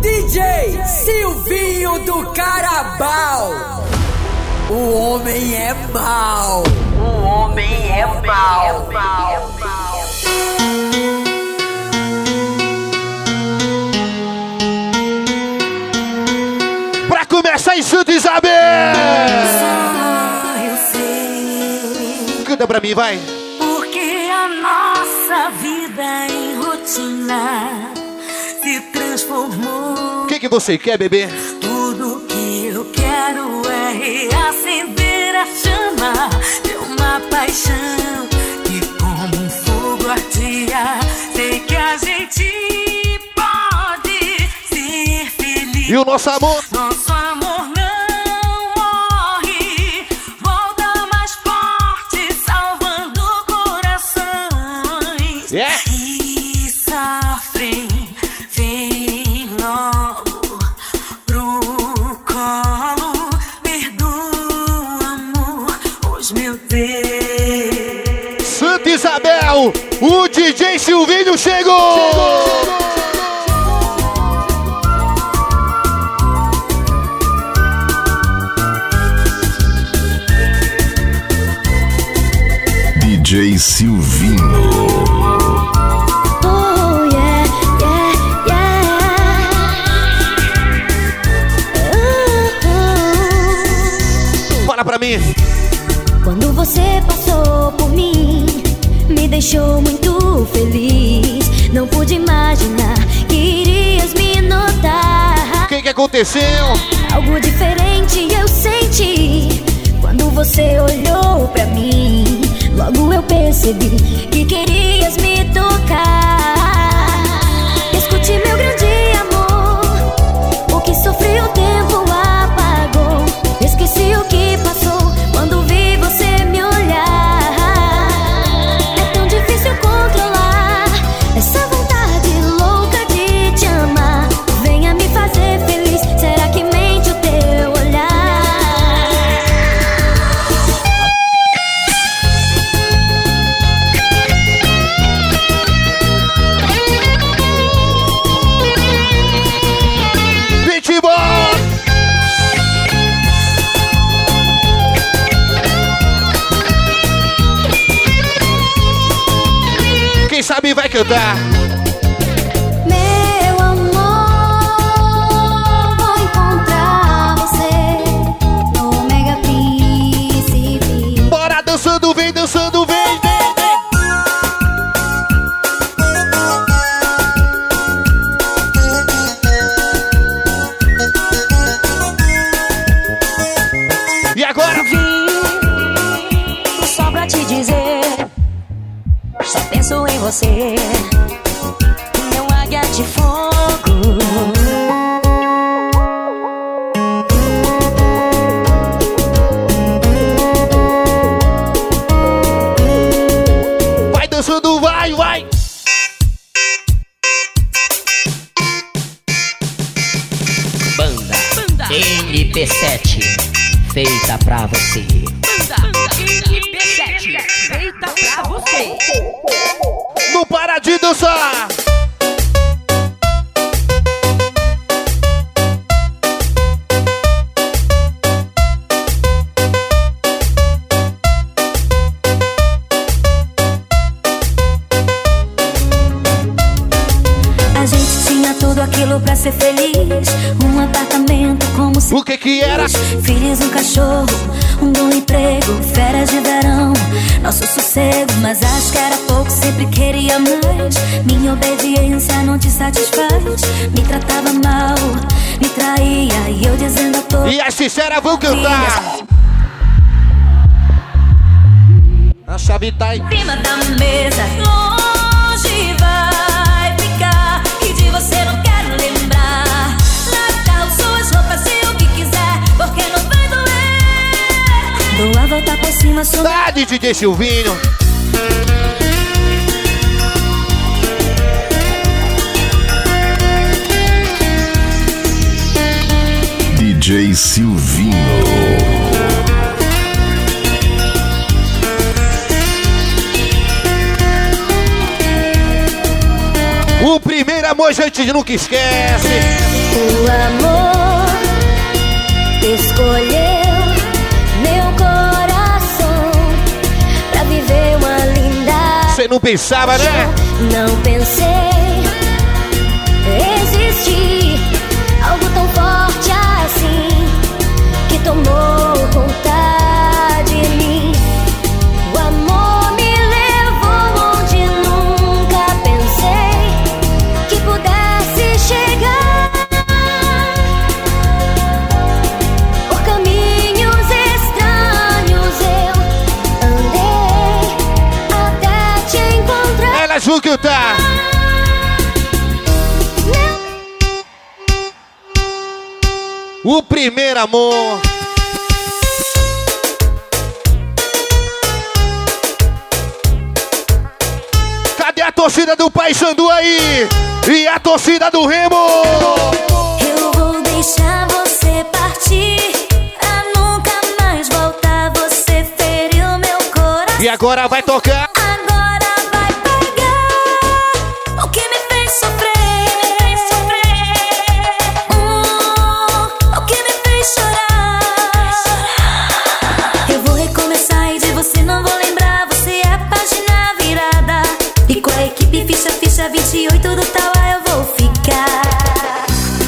DJ Silvinho do Carabao. O homem é mau. O homem é mau. Pra começar em Santa Isabel. Só eu sei. Canta pra mim, vai. Porque a nossa vida em rotina se transformou. O que você quer, bebê? Tudo que eu quero é reacender a chama de uma paixão que como um fogo ardia. Sei que a gente pode ser feliz. E o nosso amor? Nosso amor não morre, volta mais forte, salvando corações. Yeah. E sofrem, vem logo pro colo. Perdoa, amor, os meus Deus. Santa Isabel, o DJ Silvinho chegou! DJ Silvinho. Oh, yeah, yeah, yeah. Fala pra mim. Quando você passou por mim, me deixou muito feliz. Não pude imaginar que irias me notar. O que aconteceu? Algo diferente eu senti quando você olhou pra mim. Logo eu percebi que querias me tocar. Escute meu grande amor, o que sofri o tempo apagou. Esqueci o que passou quando vi você me olhar. É tão difícil controlar essa vontade louca de te amar. Venha me fazer feliz, será que mente o teu olhar? Quem sabe vai cantar. Meu amor, vou encontrar você no Mega Príncipe. Bora dançando, vem, vem, vem. E agora? Só pra te dizer, só penso em você, não águia de fogo. Vai dançando, vai, vai. Banda NP7, feita pra você. NP7, feita pra você. Não para de dançar. A gente tinha tudo aquilo pra ser feliz. Um apartamento como se... O que era? Filhos, um cachorro, um bom emprego, férias de verão, nosso sossego. Mas acho que era pouco, sempre queria mais. Minha obediência não te satisfaz. Me tratava mal, me traía, e eu dizendo a todos. E as sinceras vão cantar. A chave tá aí. Em cima da mesa, longe vai ficar, que de você não quero lembrar. Natal, suas roupas e o que quiser, porque não vai doer. Dou a volta por cima, sou... Tá, DJ Silvinho. DJ Silvinho. O primeiro amor a gente nunca esquece. O amor escolheu meu coração pra viver uma linda. Você não pensava, né? Não pensei existir algo tão forte assim que tomou conta de mim. O amor me levou onde nunca pensei que pudesse chegar. Por caminhos estranhos eu andei até te encontrar. Ela julga tá. O primeiro amor. Cadê a torcida do Paysandu aí? E a torcida do Remo? Eu vou deixar você partir pra nunca mais voltar. Você feriu meu coração. E agora vai tocar. Agora vai pegar o que me fez sofrer. O que me fez chorar. Eu vou recomeçar e de você não vou lembrar. Você é a página virada. E com a equipe ficha 28 do Tauá eu vou ficar.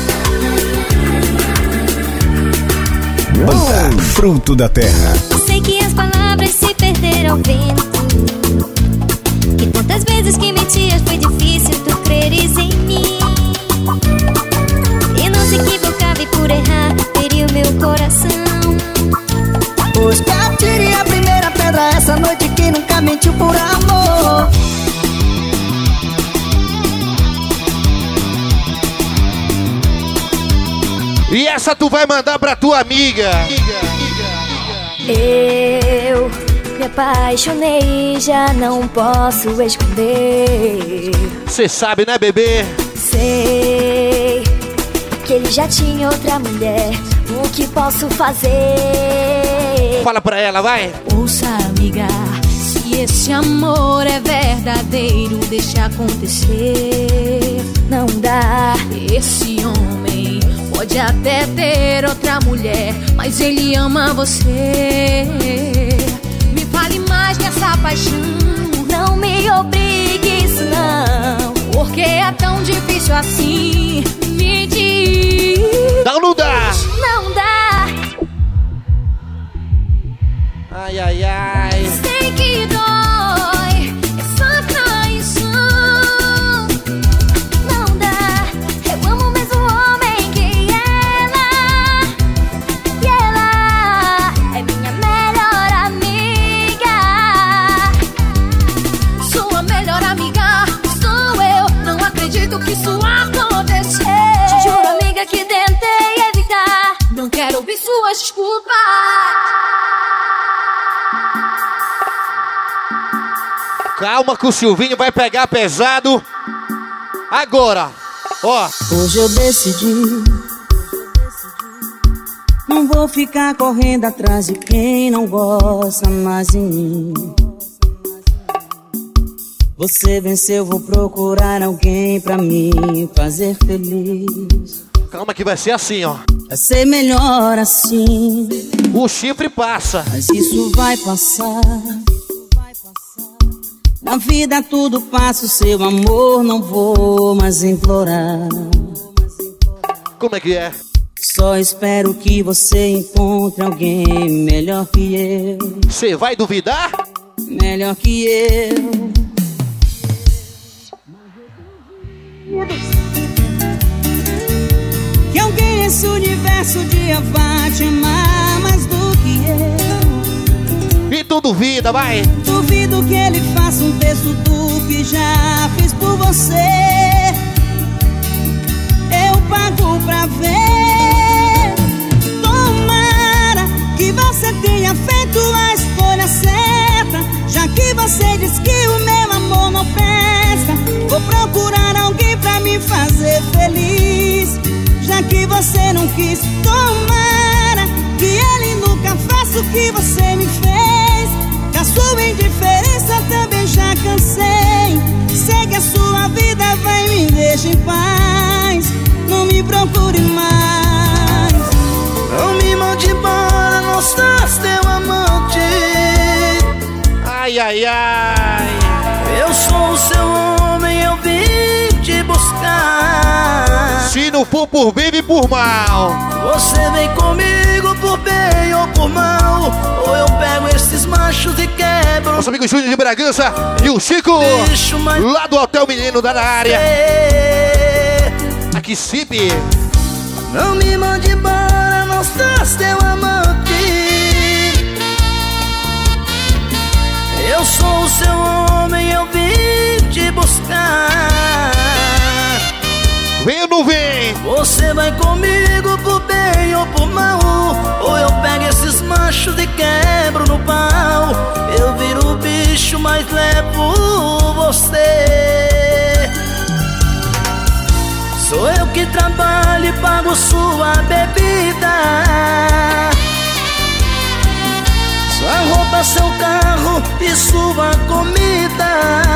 Banda Fruto da Terra. Eu sei que as palavras se perderam ao vento. Que tantas vezes que mentias foi difícil tu creres em mim. E não se equivocava e por errar feriu meu coração. Pois que atire a primeira pedra essa noite que nunca mentiu por amor. E essa tu vai mandar pra tua amiga. Eu me apaixonei, já não posso esconder. Cê sabe, né, bebê? Sei que ele já tinha outra mulher. O que posso fazer? Fala pra ela, vai. Ouça, amiga, se esse amor é verdadeiro, deixa acontecer. Não dá. Esse homem pode até ter outra mulher, mas ele ama você. Me fale mais dessa paixão. Não me obrigue isso não. Porque é tão difícil assim. Me diz. Não, não dá. Não dá. Ai, ai, ai. Sei que dói essa traição. Não dá. Eu amo o mesmo homem que ela. E ela é minha melhor amiga. Sua melhor amiga sou eu. Não acredito que isso aconteceu. Te juro, amiga, que tentei evitar. Não quero ouvir suas desculpas. Calma que o Silvinho vai pegar pesado. Agora, ó. Hoje eu decidi, não vou ficar correndo atrás de quem não gosta mais de mim. Você venceu, vou procurar alguém pra me fazer feliz. Calma que vai ser assim, ó. Vai ser melhor assim, O chifre passa. mas isso vai passar. Na vida tudo passa, o seu amor não vou mais implorar. Como é que é? Só espero que você encontre alguém melhor que eu. Você vai duvidar? Melhor que eu. Que alguém nesse universo um dia vai te amar mais do que eu. E tu duvida, vai. Duvido que ele faça um terço do que já fiz por você. Eu pago pra ver. Tomara que você tenha feito a escolha certa, já que você diz que o meu amor não presta. Vou procurar alguém pra me fazer feliz, já que você não quis. Tomara que ele nunca faça o que você me fez. Da sua indiferença também já cansei. Segue a sua vida, vai, me deixa em paz. Não me procure mais. Não me mande embora, não estás teu amante. Ai, ai, ai. Eu sou o seu homem, eu vim te buscar. Se não for por bem, vem por mal. Você vem comigo por bem ou por mal. Ou eu pego esses machos e quebro. Nosso amigo Júnior de Bragança e o Chico, lá do Hotel Menino, da área. Aqui, Cipe. Não me mande embora, não estás teu amante. Eu sou o seu homem, eu vim te buscar. Vem ou não vem? Você vai comigo por bem ou por mal. Ou eu pego esses machos e quebro no pau. Eu viro o bicho, mas levo você. Sou eu que trabalho e pago sua bebida, sua roupa, seu carro e sua comida.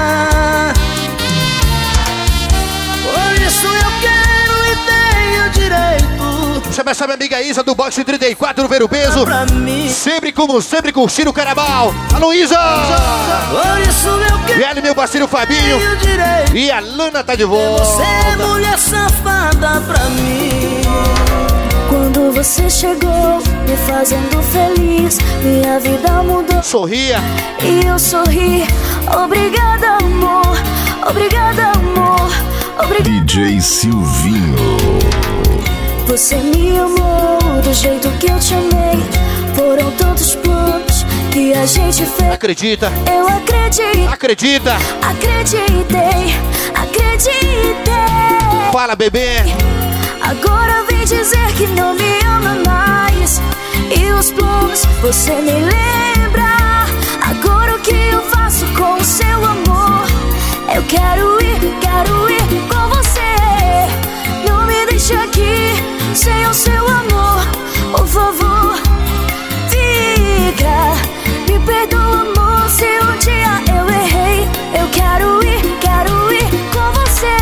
Por isso eu quero e tenho direito. Chama essa minha amiga Isa do Boxe 34 no Ver o Peso. Sempre como sempre curtindo o Carnaval. Alô, Isa! Por isso eu quero e ela e meu parceiro Fabinho. E a Lana tá de volta. Você é mulher safada pra mim. Quando você chegou, me fazendo feliz, minha vida mudou. Sorria. E eu sorri. Obrigada, amor. Obrigada, amor. Obrigada. DJ Silvinho. Você me amou do jeito que eu te amei. Foram tantos planos que a gente fez. Acredita. Eu acredito. Acredita. Acreditei. Acreditei. Fala, bebê. Agora vem dizer que não me ama mais. E os planos você me lembra. Agora o que eu faço com o seu amor? Eu quero ir com você. Não me deixe aqui sem o seu amor. Por favor, fica. Me perdoa, amor, se um dia eu errei. Eu quero ir com você.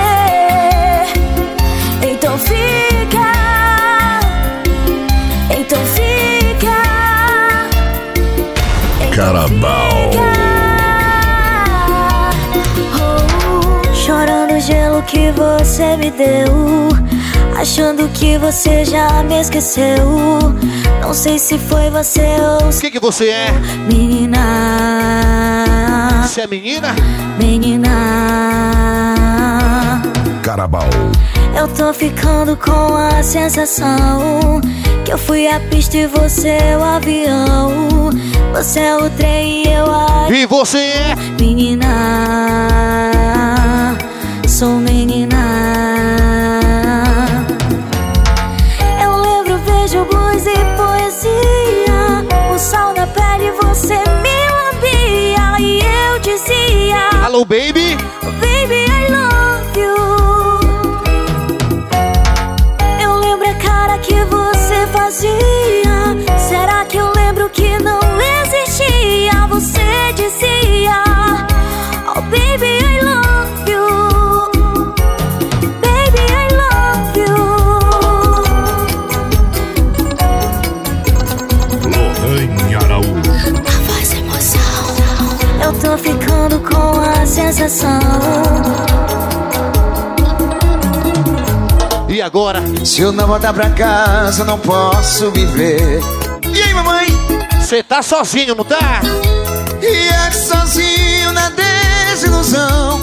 Então fica. Então fica. Carnaval. Chorando o gelo que você me deu, achando que você já me esqueceu. Não sei se foi você ou O que você é? Menina. Você é menina? Menina. Carnaval. Eu tô ficando com a sensação que eu fui a pista e você é o avião. Você é o trem e eu a... E você é? Menina. Sou menina. Eu lembro, vejo blues e poesia. O sol na pele você me lambia. E eu dizia: Alô, baby. Baby, I love you. Eu lembro a cara que você fazia. Será que eu lembro que não existia? Você dizia: Oh, baby, I love you. Baby, I love you. Lohane Araújo. A voz emoção. Eu tô ficando com a sensação. E agora? Se eu não voltar pra casa, não posso viver. E aí, mamãe? Você tá sozinho, não tá? E é sozinho na desilusão.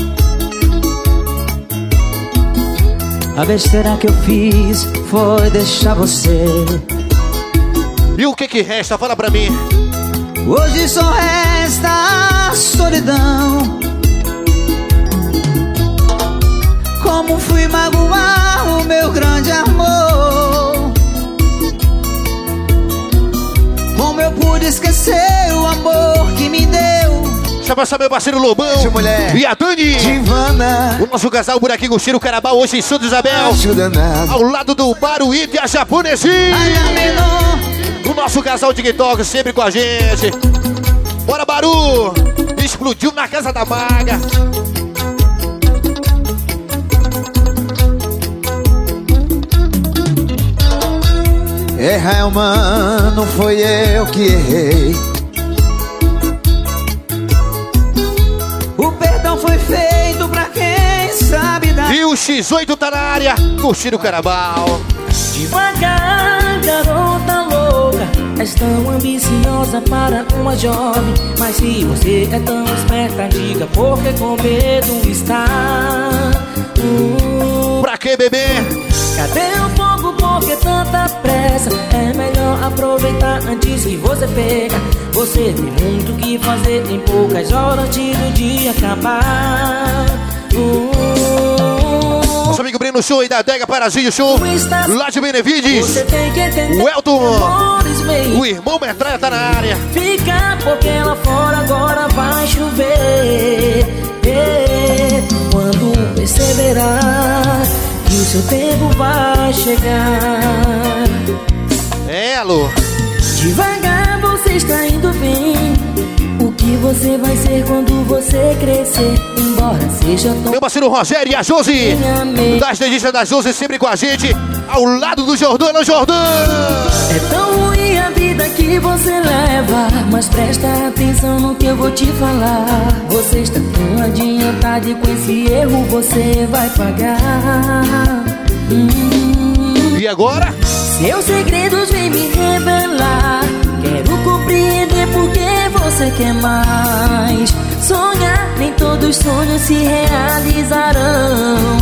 A besteira que eu fiz foi deixar você. E o que resta? Fala pra mim. Hoje só resta a solidão. Como fui magoar o meu grande amor? Como eu pude esquecer o amor que me deu? Chama essa meu parceiro Lobão mulher. e a Dani. Divana. O nosso casal Buraquinho Cheiro Carnaval hoje em Santa Isabel. Ajuda nada. Ao lado do Baruíta e a Japonesinha. O nosso casal de TikTok sempre com a gente. Bora, Baru. Explodiu na casa da maga. Errar é humano, foi eu que errei. O perdão foi feito pra quem sabe dar. E o X8 tá na área, curtindo o Carnaval. Devagar, garota louca, és tão ambiciosa para uma jovem. Mas se você é tão esperta, diga por que com medo está. Pra que, bebê? Cadê o fogo, por que tanta pressa? É melhor aproveitar antes que você pega. Você tem muito o que fazer em poucas horas antes do dia acabar. Nosso amigo Breno Show e da Adega Parazinho Show, lá de Benevides. O Elton, o irmão Metralha tá na área. Fica porque lá fora agora vai chover. Quando perceberá que o seu tempo vai chegar. É, alô. Devagar você está indo bem. O que você vai ser quando você crescer? Embora seja tão... Meu parceiro Rogério e a Josi, das dedistas da Josi, sempre com a gente, ao lado do Jordão, no Jordão. É tão ruim a vida que você leva, mas presta atenção no que eu vou te falar. Você está tão adiantado e com esse erro você vai pagar. E agora? Seus segredos vêm me revelar. Quero compreender porque você quer mais. Sonhar, nem todos os sonhos se realizarão.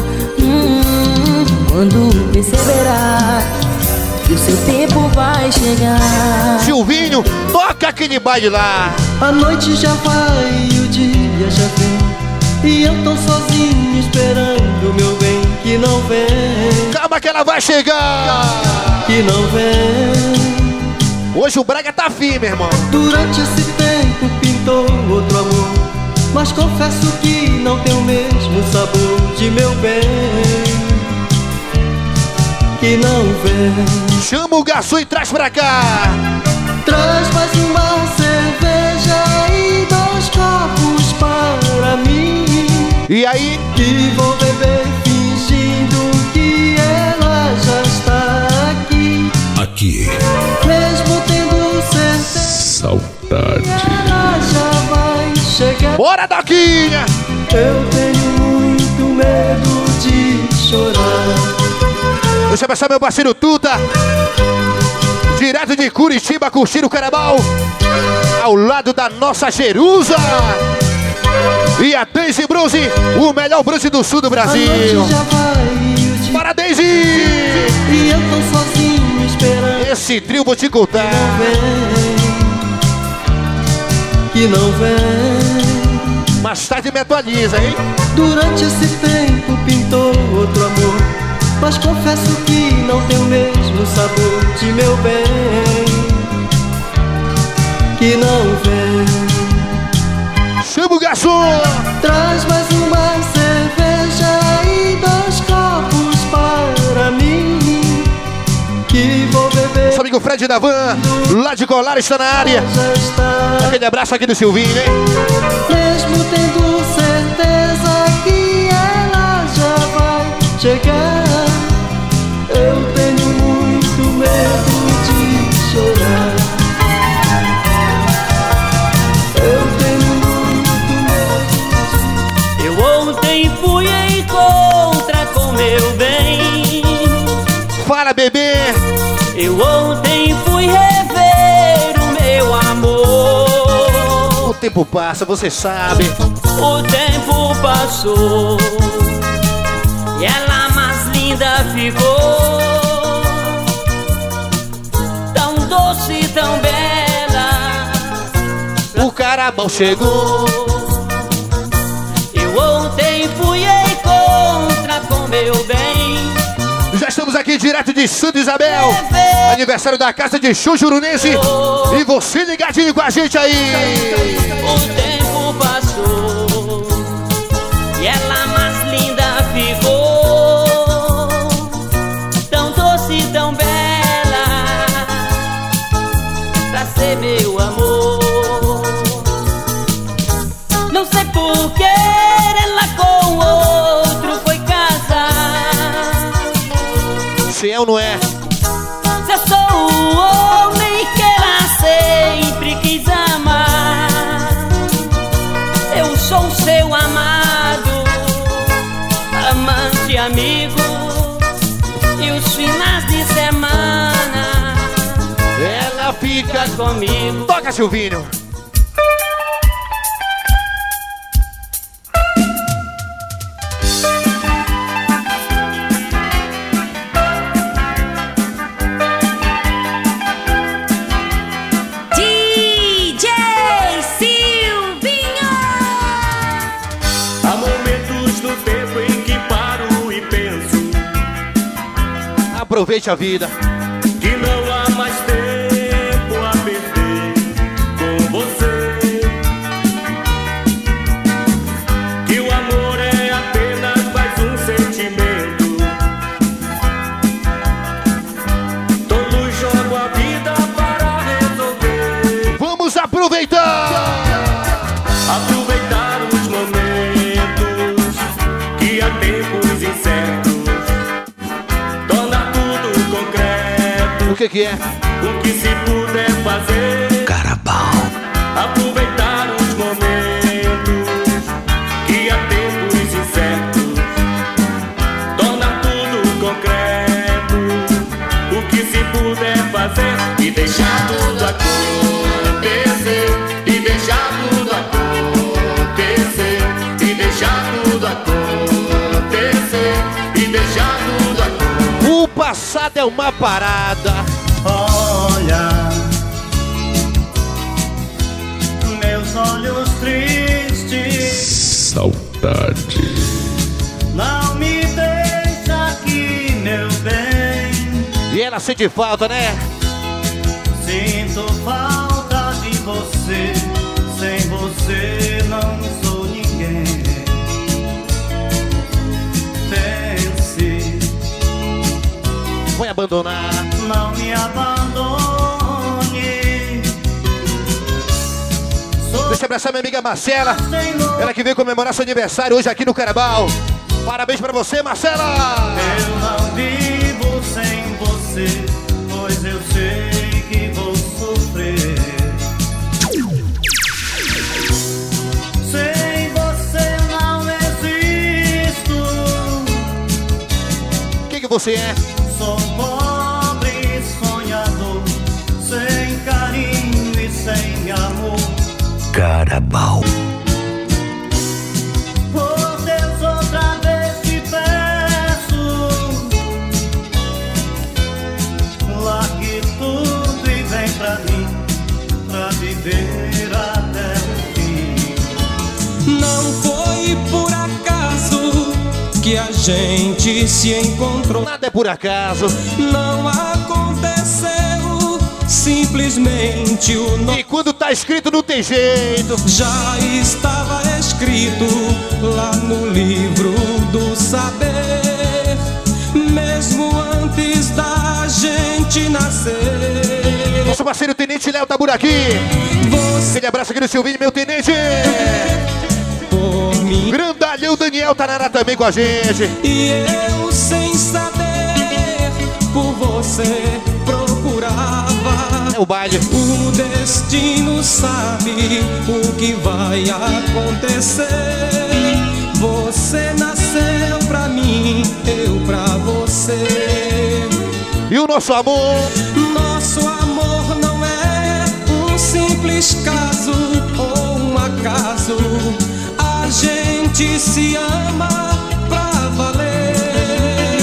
Quando perceberá que o seu tempo vai chegar. Silvinho, toca aquele baile lá. A noite já vai e o dia já vem, e eu tô sozinho esperando o meu bem que não vem. Calma que ela vai chegar. Que não vem. Hoje o Braga tá firme, irmão. Durante esse tempo pintou outro amor, mas confesso que não tem o mesmo sabor de meu bem. Que não vem. Chama o garçom e traz pra cá. Traz mais uma cerveja e 2 copos para mim. E aí? Que vou beber fingindo que ela já está aqui. Aqui. Mesmo tendo certeza, saudade, ela já vai chegar. Bora, Doquinha! Eu tenho muito medo de chorar. Deixa eu passar meu parceiro Tuta, direto de Curitiba, curtindo o Carnaval, ao lado da nossa Jerusa. E a Daisy Bronze, o melhor bronze do sul do Brasil. Para Daisy! E eu tô sozinho esperando. Esse trio vou te contar. Que não vem. Mais tarde me atualiza, hein? Durante esse tempo pintou outro amor, mas confesso que não tem o mesmo sabor de meu bem. Que não vem. Chama o garçom! Traz mais uma cerveja e 2 copos para mim. Que vou beber. Nosso amigo Fred da Van, lá de Colar, está na área. Aquele abraço aqui do Silvinho, hein? Mesmo tendo certeza que ela já vai chegar, eu tenho muito medo de chorar. Eu tenho muito medo. Eu ontem fui em contra com meu bem. Fala, bebê! Eu ontem fui rever o meu amor. O tempo passa, você sabe. O tempo passou e ela mais linda ficou. Tão doce, tão bela. O Carnaval chegou. Eu ontem fui em contra com meu bem. Já estamos aqui direto de Santa Isabel, aniversário da Casa de Show Jurunense. E você ligadinho com a gente aí. O tempo passou e ela mais linda ficou. Tão doce, tão bela, pra ser meu amor. Não sei por que ela com outro foi casar. Se é ou não é? Se eu sou comigo. Toca, Silvinho. DJ Silvinho. Há momentos do tempo em que paro e penso. Aproveite a vida. Que não há mais tempo a perder com você. Que o amor é apenas mais um sentimento. Todos jogam a vida para resolver. Vamos aproveitar! Aproveitar os momentos que há tempos incertos. Torna tudo concreto. O que é? O que se puder fazer. Carabao. Aproveitar os momentos que há tempos incertos. Torna tudo concreto. O que se puder fazer. E deixar tudo acontecer. E deixar tudo acontecer. E deixar tudo acontecer. E deixar tudo acontecer. O passado é uma parada. Olha, meus olhos tristes, Saudade. não me deixa aqui, meu bem. E ela sente falta, né? Sinto falta de você, sem você não sou ninguém. Pense, Vai abandonar. não me abandone. Sou Deixa eu abraçar minha amiga Marcela. Senhor, Ela que veio comemorar seu aniversário hoje aqui no Carabao. Parabéns pra você, Marcela! eu não vivo sem você, pois eu sei que vou sofrer. Sem você não existo. O que você é? Sou pobre sonhador, sem carinho e sem amor. Carabao. Por Deus, outra vez te peço, largue tudo e vem pra mim, pra viver até o fim. Não foi por acaso que a gente se encontrou. Nada é por acaso. Não aconteceu simplesmente o nome. E quando tá escrito não tem jeito. Já estava escrito lá no livro do saber, mesmo antes da gente nascer. Nosso parceiro Tenente Léo tá por aqui. Aquele abraço aqui no Silvinho, meu tenente. Por mim. Grandalhão Daniel tá na área também com a gente. E eu sem saber, por você procurava. É o baile. O destino sabe o que vai acontecer. Você nasceu pra mim, eu pra você. E o nosso amor? Nosso amor não é um simples caso ou um acaso. A gente se ama pra valer.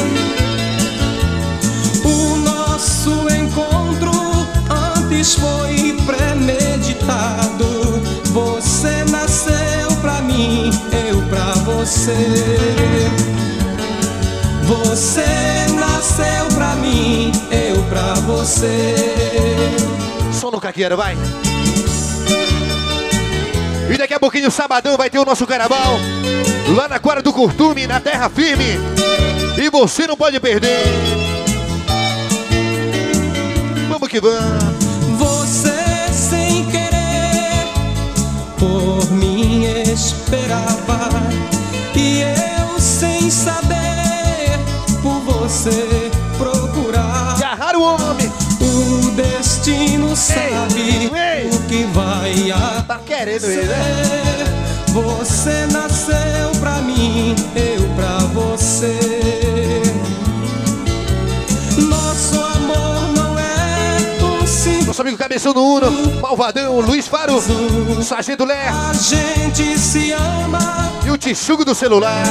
O nosso encontro antes foi premeditado. Você nasceu pra mim, eu pra você. Você nasceu pra mim, eu pra você. Só no caqueiro, vai. E daqui a pouquinho, sabadão, vai ter o nosso carnaval lá na Quadra do Curtume, na terra firme. E você não pode perder. Vamos que vamos. Você sem querer por mim esperava, e eu sem saber por você procurar. E agarra o homem. O destino sabe o que vai acontecer. Tá querendo ele, né? Você nasceu pra mim, eu pra você. Nosso amor não é um simples. Nosso amigo Cabeção do Uno, Malvadão, Luiz Faro, Sargento Lé. A gente se ama. E o Tixugo do celular.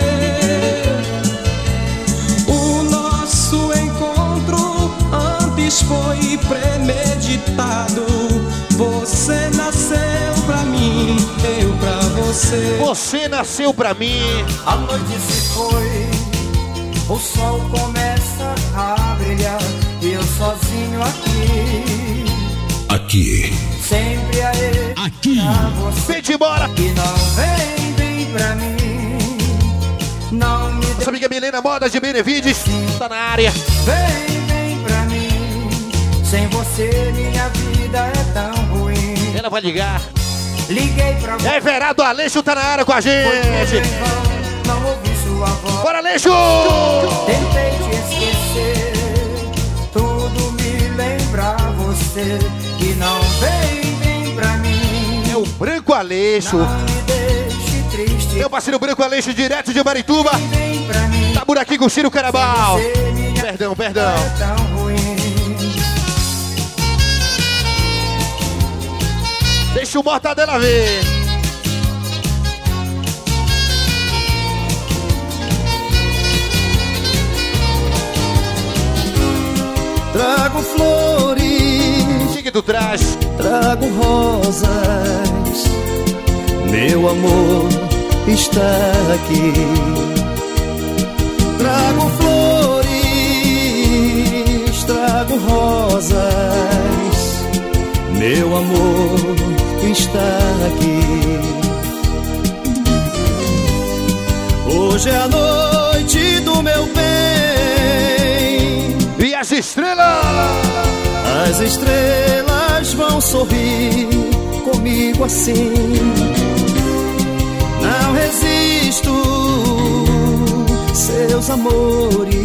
O nosso encontro antes foi premeditado. Você nasceu pra mim, eu pra você. Você nasceu pra mim. A noite se foi, o sol começa a brilhar e eu sozinho aqui. Aqui. Sempre a ele. Aqui. Vem-te embora. E não vem pra mim. Não me nossa amiga Milena Modas de Benevides tá na área. Vem pra mim. Sem você minha vida é tão ruim. Ela vai ligar. Liguei pra você. Everardo Aleixo tá na área com a gente. Não ouvi sua voz. Bora, Aleixo! Tentei te esquecer, tudo me lembra você. E não vem pra mim. É o Branco Aleixo. Não me deixe triste. Meu parceiro Branco Aleixo, direto de Marituba. Tá por aqui com o Ciro Carabal. Perdão. É tão ruim. Deixa o Mortadela ver. Trago flores. O que tu traz? Trago rosas. Meu amor está aqui. Trago flores. Trago rosas. Meu amor está aqui. Hoje é a noite do meu bem. E as estrelas? As estrelas vão sorrir comigo assim. Não resisto, seus amores.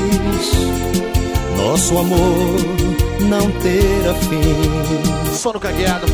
Nosso amor não terá fim. Sono cagueado.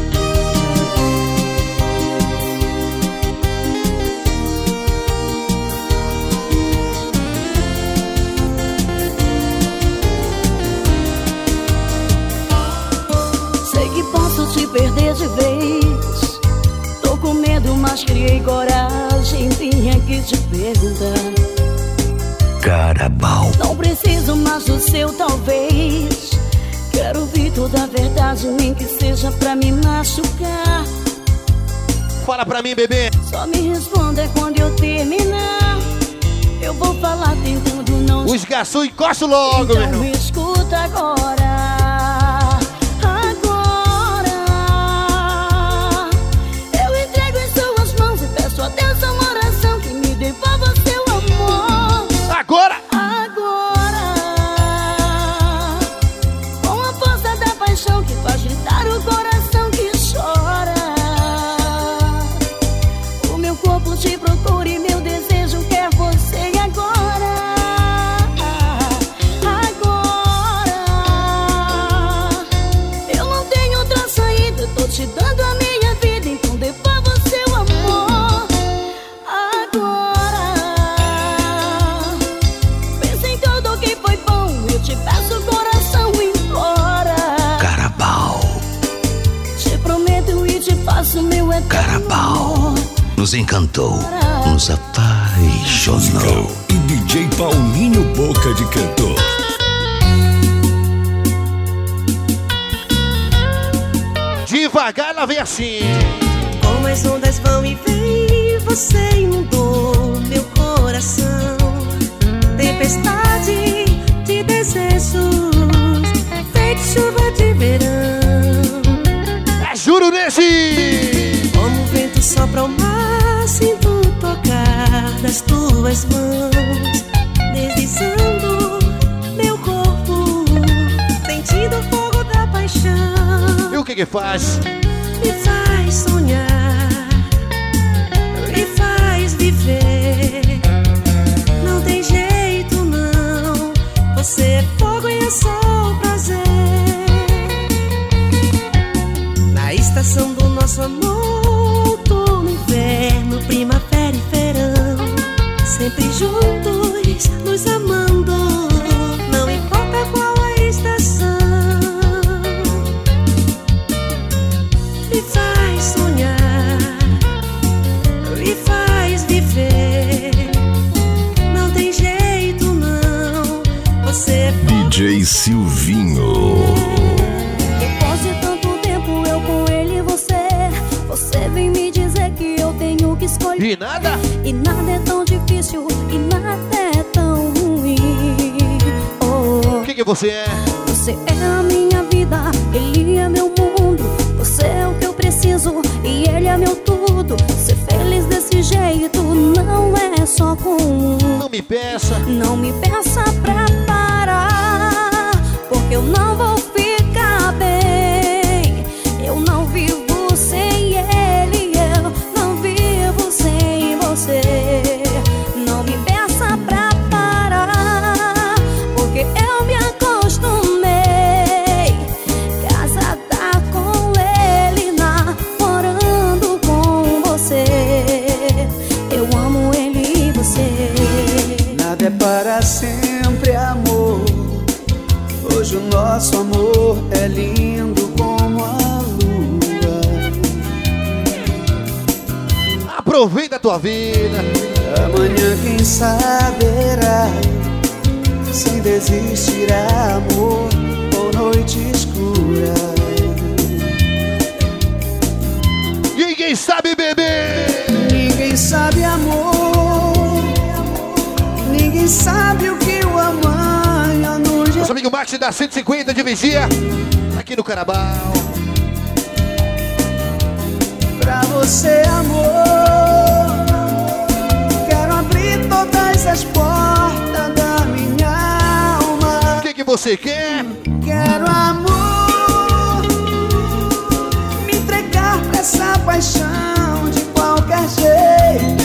Te perder de vez. Tô com medo, mas criei coragem. Tinha que te perguntar. Carabal. Não preciso mais do seu talvez. Quero ouvir toda a verdade, nem que seja pra me machucar. Fala pra mim, bebê. Só me responda quando eu terminar. Eu vou falar tentando não. Os garçons encostam logo, então meu irmão. Me escuta agora. Atenção, oração que me devolva seu amor. Agora! Com a força da paixão que faz gritar o coração que chora. O meu corpo te procura e meu desejo quer você agora. Eu não tenho outra saída, tô te dando a minha vida, então devolva seu amor. Meu Carabal nos encantou, nos apaixonou. E DJ Paulinho Boca de Cantor. Devagar ela vem assim. Como as ondas vão e vêm, você inundou meu coração. Tempestade de desejos, feito chuva de verão. Juro nesse! Como o vento sopra ao mar, sinto tocar das tuas mãos, deslizando meu corpo, sentindo o fogo da paixão. E o que faz? Me faz sonhar, me faz viver. Não tem jeito não, você é fogo e é só o prazer. Estação do nosso amor, outono, inverno, primavera e verão. Sempre juntos, nos amando, não importa qual a estação. DJ Silvinho. Depois de tanto tempo eu com ele e você vem me dizer que eu tenho que escolher. E nada é tão difícil e nada é tão ruim. O que você é? Você é a minha vida, ele é meu mundo. Você é o que eu preciso e ele é meu tudo. Ser feliz desse jeito não é só com Não me peça pra parar, porque eu não vou ficar bem. Eu não vivo sem ele, eu não vivo sem você. Não me peça pra parar, porque eu me acostumei casada com ele, namorando com você. Eu amo ele e você. Nada é para sempre, amor. Hoje o nosso amor é lindo como a lua. Aproveita a tua vida. Amanhã quem saberá, sem desistir, amor, ou noite escura. Ninguém sabe, bebê. Ninguém sabe, amor. Ninguém sabe o que o amanhã nos... Nosso amigo Max da 150 de Vigia, aqui no Carabao. Pra você, amor, quero abrir todas as portas da minha alma. O que você quer? Quero amor, me entregar pra essa paixão de qualquer jeito.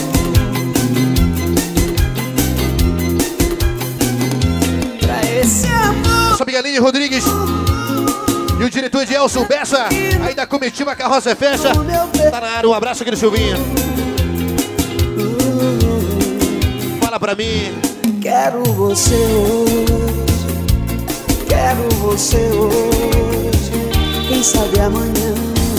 Pra esse amor. Nossa amiga Aline Rodrigues e o diretor Edielson Bessa, aí da comitiva Carroça é Festa, tá na área. Um abraço aqui do Silvinho. Fala pra mim. Quero você hoje, quero você hoje, quem sabe amanhã.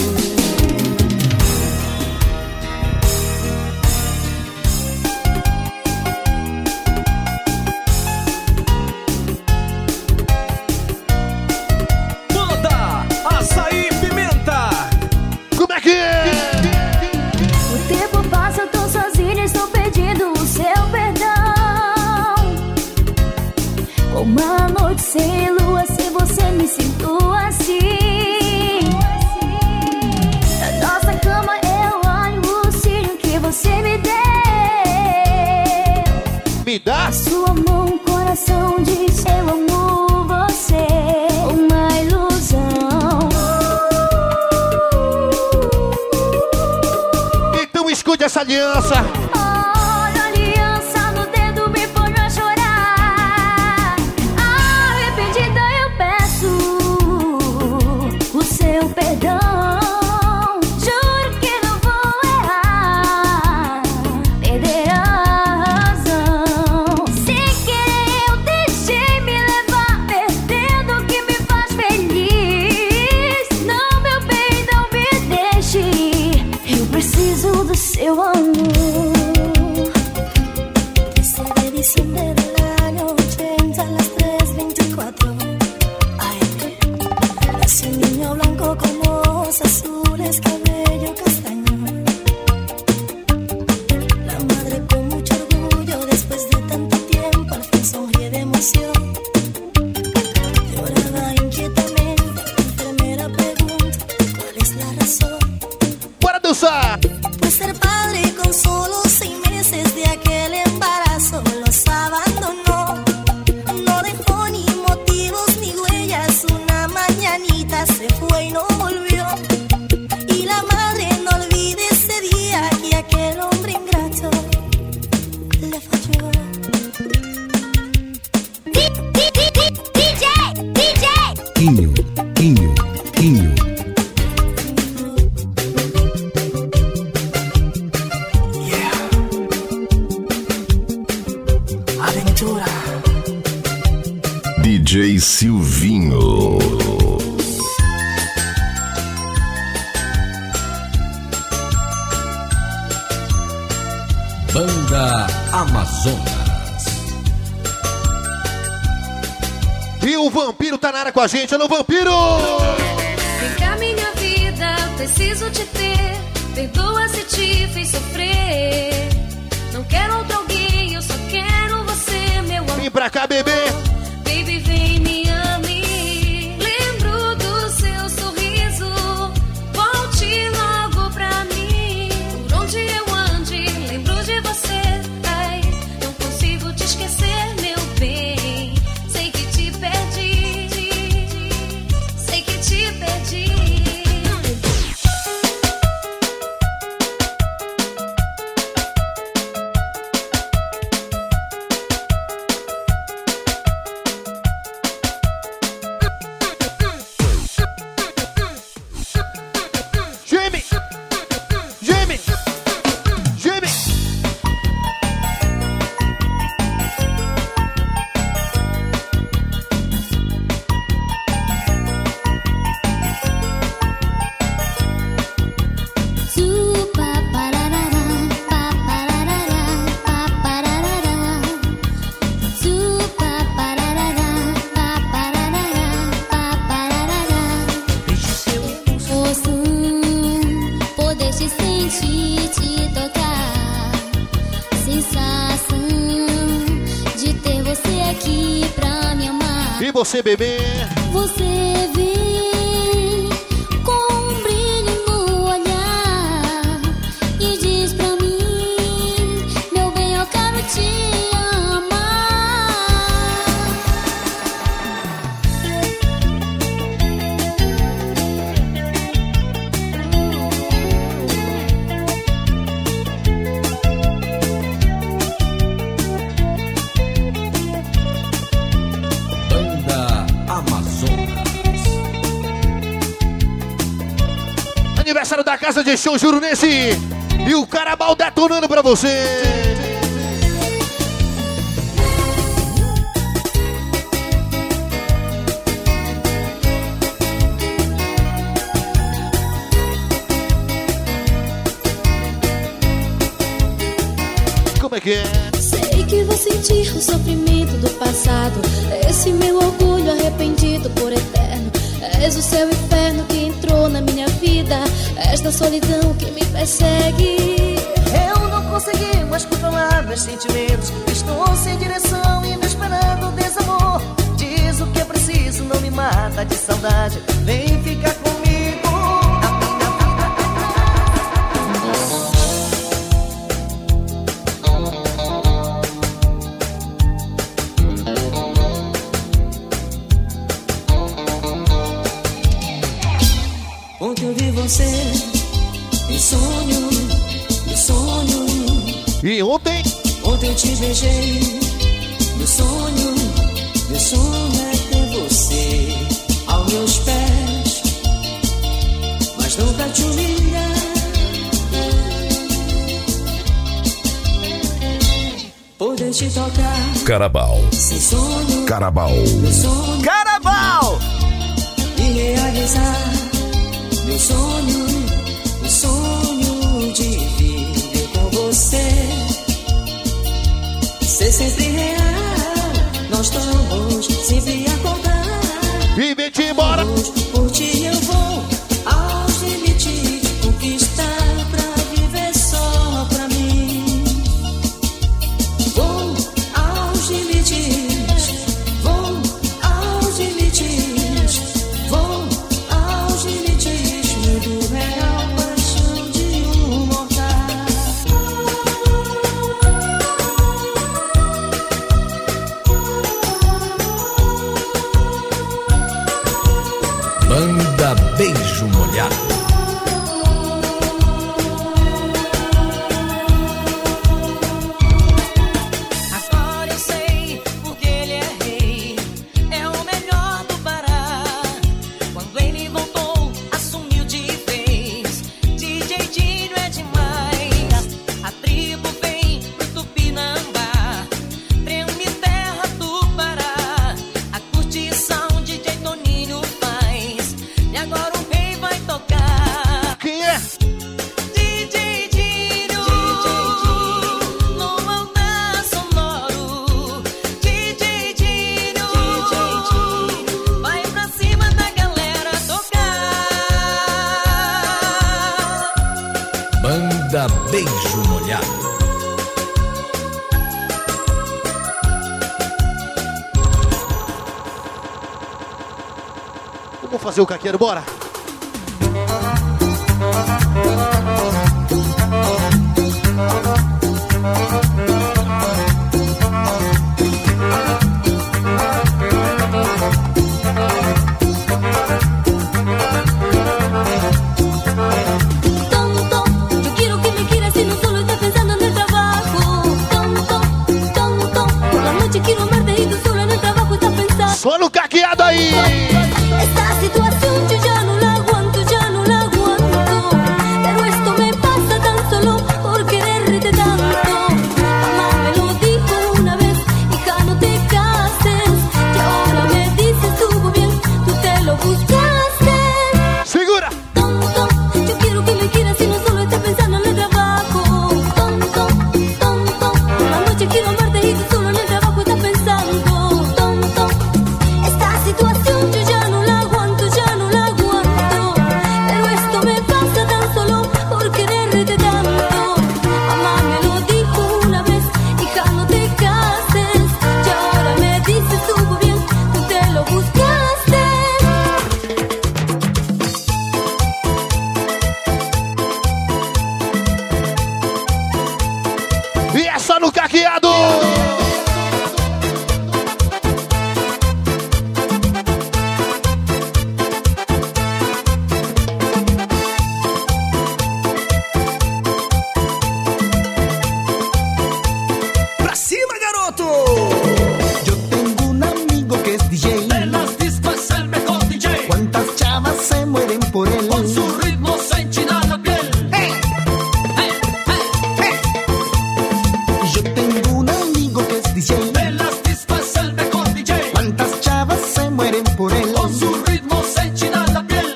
Banda Açaí Pimenta. Como é que é? O tempo passa, eu tô sozinha, estou pedindo o seu perdão. Uma noite sem lua, sem você me sinto assim. Na nossa cama eu olho o cílio que você me deu. Me dá? Sua mão, coração diz eu amo você. Uma ilusão. Então escute essa aliança. Olha a aliança no dedo, me põe a chorar. Arrependida eu peço o seu perdão. Juro que não vou errar, perder a razão. Sem querer eu deixei me levar, perdendo o que me faz feliz. Não, meu bem, não me deixe, eu preciso do seu amor. Desde diciembre del año 80 a las 3:24 AM. Es un niño blanco con ojos azules, cabello castaño. La madre con mucho orgullo, después de tanto tiempo, al fin sonríe de emoción. Lloraba inquietamente, la enfermera pregunta cuál es la razón. Bora dançar! Pues ser padre con solo 6 meses de aquel embarazo los abandonó. No dejó ni motivos ni huellas. Una mañanita se fue y no volvió. Y la madre no olvide ese día que aquel hombre ingrato le falló. DJ Quinho, Quinho, Quinho. Aventura. DJ Silvinho. Banda Amazonas. E o vampiro tá na área com a gente, alô vampiro! Vem cá minha vida, preciso te ter. Perdoa se te fiz sofrer. Não quero outro alguém, eu só quero você, meu amor. Vem pra cá, bebê! Baby, vem me ame. Lembro do seu sorriso. Volte logo pra mim. Por onde eu ande, lembro de você. Ai, não consigo te esquecer, meu bem. Sei que te perdi. Sei que te perdi. Você, bebê. Você vem com um brilho no olhar e diz pra mim, meu bem, eu quero te Aniversário da Casa de Show Jurunense e o Carabal detonando pra você. Como é que é? Sei que vou sentir o sofrimento do passado. Esse meu orgulho arrependido por eterno. És o céu inferno que entrou na minha vida. Esta solidão que me persegue. Eu não consegui mais controlar meus sentimentos. Estou sem direção e me esperando desamor. Diz o que é preciso, não me mata de saudade. Vem ficar comigo. Ontem eu vi você em sonho, em sonho. E ontem? Ontem eu te beijei no sonho. Meu sonho é ter você aos meus pés, mas não pra te humilhar. Poder te tocar. Carabal. Sem sonho. Carabal. Meu sonho. Carabal! E realizar meu sonho de viver com você. Ser sempre real, nós estamos sempre a contar. E vem-te embora. Por ti eu vou aos limites, conquistar pra viver só pra mim. Vou aos limites, vou aos limites, vou aos limites. Muito real, paixão de um mortal. Banda Beijo Molhado. Agora eu sei porque ele é rei, é o melhor do Pará. Quando ele voltou, assumiu de vez. DJ Dinho é demais. A tribo vem pro Tupinambá, treme terra do Pará. A curtição DJ Toninho faz, e agora o rei vai tocar. beijo molhado. Vamos fazer o caqueiro, bora? Só no caqueado aí! Esta situación yo ya no la aguanto, pero esto me pasa tan solo por quererte tanto. Mamá me lo dijo una vez, hija no te cases, y ahora me dices estuvo bien, tú te lo buscaste. ¡Segura! Tonto, yo quiero que me quieras y no solo estés pensando en el trabajo. Tonto, por la noche quiero amarte y tú solo en el trabajo estás pensando. Tonto, esta situación yo ya no la aguanto, pero esto me pasa tan solo por quererte tanto. Mamá me lo dijo una vez, hija no te cases, y ahora me dices estuvo bien, tú te lo buscaste. E é só no caqueado! Pra cima, garoto! Yo tengo un amigo que es DJ. En las discos es el mejor DJ. ¿Cuántas chavas se mueren por él? Con su ritmo se enchina la piel. Yo tengo un amigo que es DJ. En las discos es el mejor DJ. ¿Cuántas chavas se mueren por él? Con su ritmo se enchina la piel.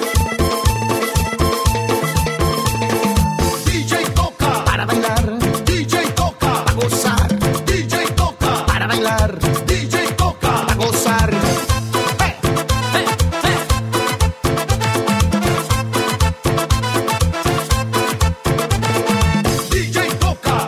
DJ toca Para bailar, DJ toca para gozar. DJ toca Para bailar, DJ toca para gozar. DJ toca.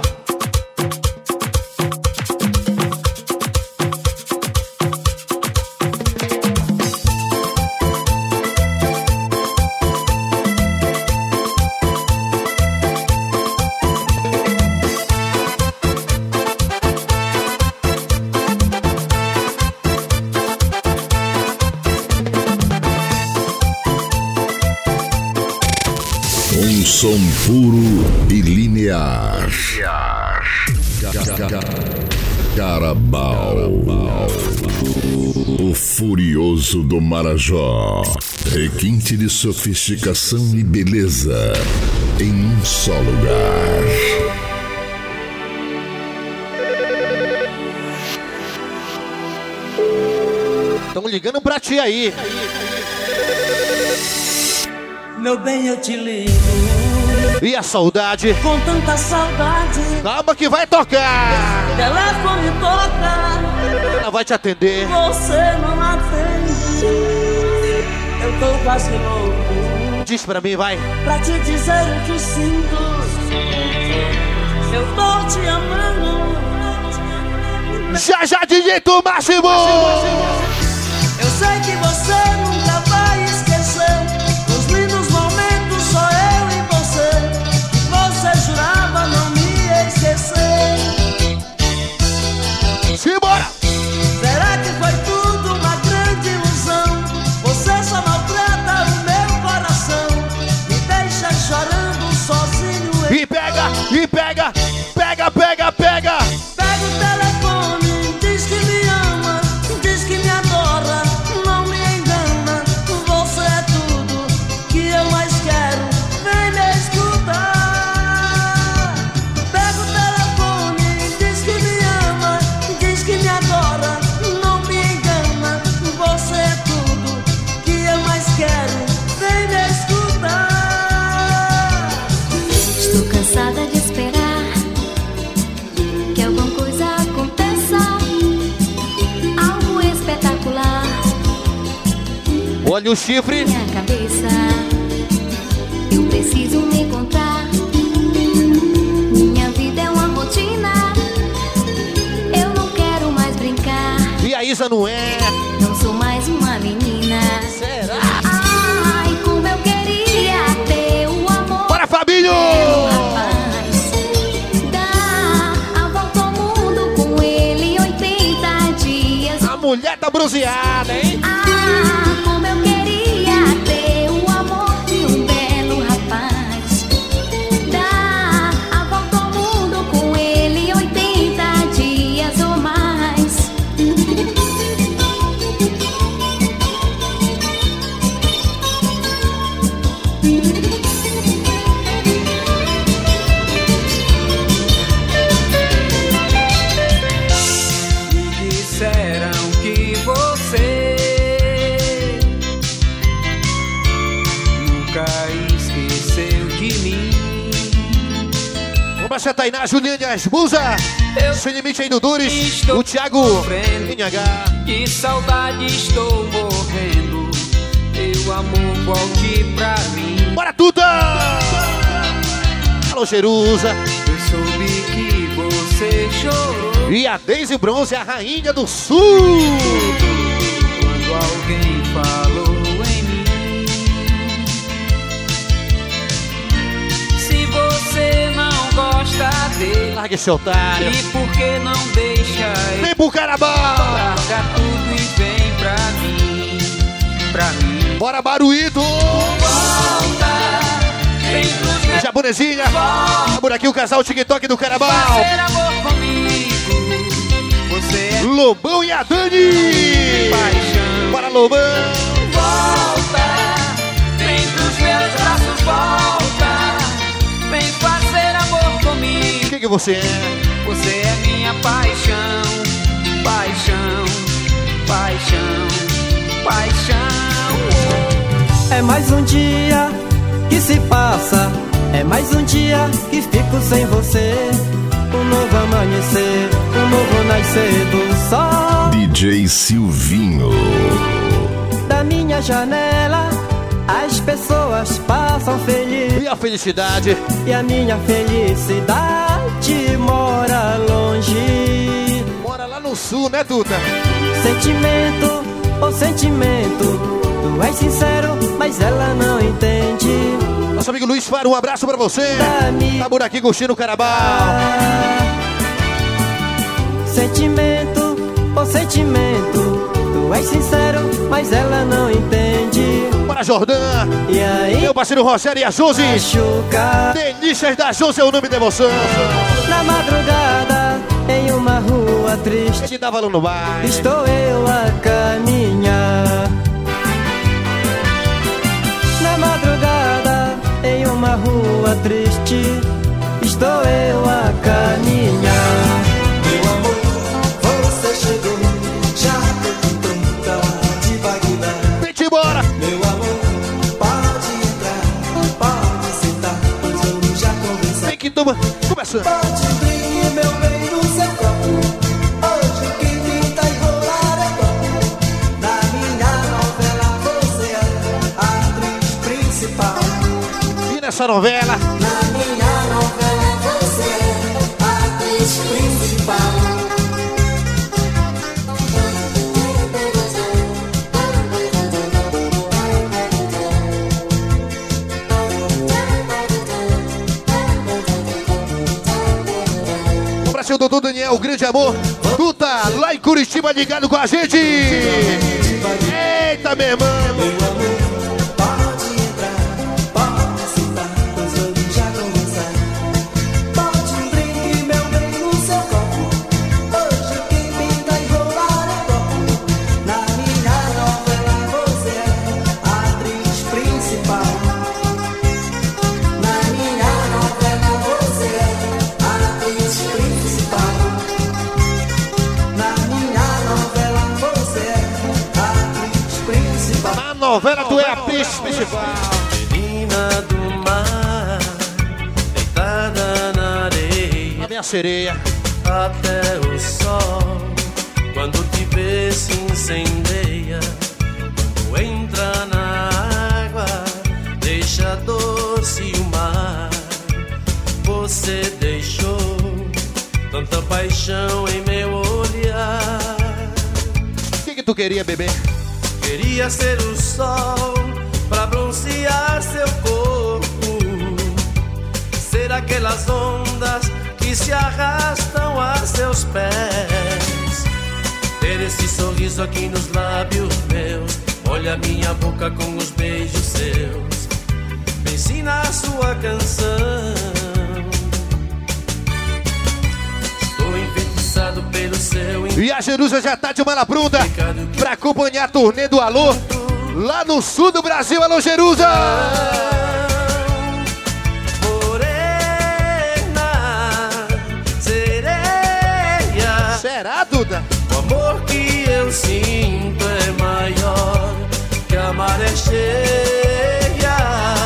Um som puro e linear. Carabao, o furioso do Marajó. Requinte de sofisticação e beleza em um só lugar. Estão ligando pra ti aí. Meu bem, eu te ligo E a saudade? com tanta saudade. Calma que vai tocar. Telefone toca, Ela vai te atender. você não atende. Eu tô quase louco Diz pra mim, vai. pra te dizer o que sinto. Eu tô te amando. Já de jeito máximo. Eu sei que você nunca vai esquecer os lindos momentos, só eu e você. Você jurava não me esquecer. Simbora! Será que foi tudo uma grande ilusão? Você só maltrata o meu coração, me deixa chorando sozinho. E pega, e pega, pega, pega, pega. Pega o telefone, diz que me ama, diz que me adora, não me engana. Você é tudo que eu mais quero, vem me escutar. Pega o telefone, diz que me ama, diz que me adora, não me engana. Você é tudo que eu mais quero, vem me escutar. Estou cansada de esperar que alguma coisa aconteça, algo espetacular. Olha o chifre. Minha cabeça, eu preciso me encontrar. Isa não é. Não sou mais uma menina. Será? Ai, como eu queria ter o amor. Bora, Fabinho! Rapaz, dá a volta ao mundo com ele 80 dias. A mulher tá bronzeada, hein? Ah, como eu queria ter o amor de um belo rapaz. Dá a volta ao mundo com ele 80 dias ou mais. Me disseram que você nunca esqueceu de mim. Vamos pra Tainá, Juliane, as musas. Sem limite aí no Dures. O Thiago NH. De saudade estou morrendo. Teu amor volte pra mim. Bora, Tuta! Alô, Jerusa. Eu soube que você chorou E a Daisy Bronze, a rainha do sul. quando alguém falou em mim. Se você não gosta dele, Larga esse otário. e por que não deixa ele? Vem pro Carabao. Larga tudo e vem pra mim, pra mim. Bora, Baruído. Volta, vem pros meus Japonesinha. Por aqui o casal TikTok do Carabao. fazer amor comigo. Você é Lobão e a Dani. paixão. Bora, Lobão. Volta, vem pros meus braços, volta. Vem fazer amor comigo. Quem que você é? Você é minha paixão, paixão, paixão, paixão. É mais um dia que se passa, é mais um dia que fico sem você. Um novo amanhecer, um novo nascer do sol. DJ Silvinho. Da minha janela, as pessoas passam felizes. E a felicidade? E a minha felicidade mora longe. Mora lá no sul, né, Tuta? Sentimento, oh sentimento, tu és sincero, mas ela não entende. Nosso amigo Luiz Faro, um abraço pra você. Tá por aqui curtindo o Carabao. Sentimento, oh sentimento, tu és sincero, mas ela não entende. Bora, Jordã. E aí? Meu parceiro Rogério e a Josi. Machuca. Delícias da Josi é o nome da emoção. Na madrugada, em uma rua triste, Ele dá valor no baile. estou eu a caminhar. Na madrugada, em uma rua triste, estou eu a caminhar. Meu amor, você chegou, já tô com tanta de Bagdá. Vem-te embora. Meu amor, pode entrar, pode sentar, pois vamos já conversar. Vem que toma. Começando. Pode brincar, meu bem, no seu copo. Hoje quem pinta e rolar é copo. Na minha novela você é a atriz principal. E nessa novela? Na minha novela você é a atriz principal. Um abraço, doutor Daniel, o grande amor. Tuta, lá em Curitiba, ligado com a gente. Eita, meu irmão. Meu amor, pode entrar, pode sentar, pois vamos já conversar. Pode um drink, meu bem, no seu copo. Hoje quem pinta e rolar é copo. Na minha novela você é a atriz principal. Na minha novela você é a atriz principal. Na minha novela você é a atriz principal. Na novela tu é a atriz principal. Menina do mar, deitada na areia, A minha sereia. até o sol, quando te vê se incendeia. Quando entra na água, deixa doce o mar. Você deixou tanta paixão em meu olhar. tu queria, bebê? Queria ser o sol pra bronzear seu corpo, ser aquelas ondas que se arrastam a seus pés, ter esse sorriso aqui nos lábios meus, olha minha boca com os beijos seus, me ensina a sua canção. Estou enfeitiçado pelo seu. E a Jerusa já tá de mala pronta pra acompanhar a turnê do Alô lá no sul do Brasil. Alô, Jerusa! Será, Duda? O amor que eu sinto é maior que a maré cheia.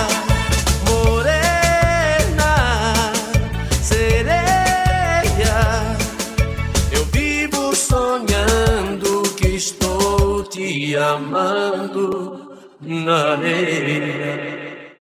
Morena, sereia, eu vivo sonhando que estou te amando na areia.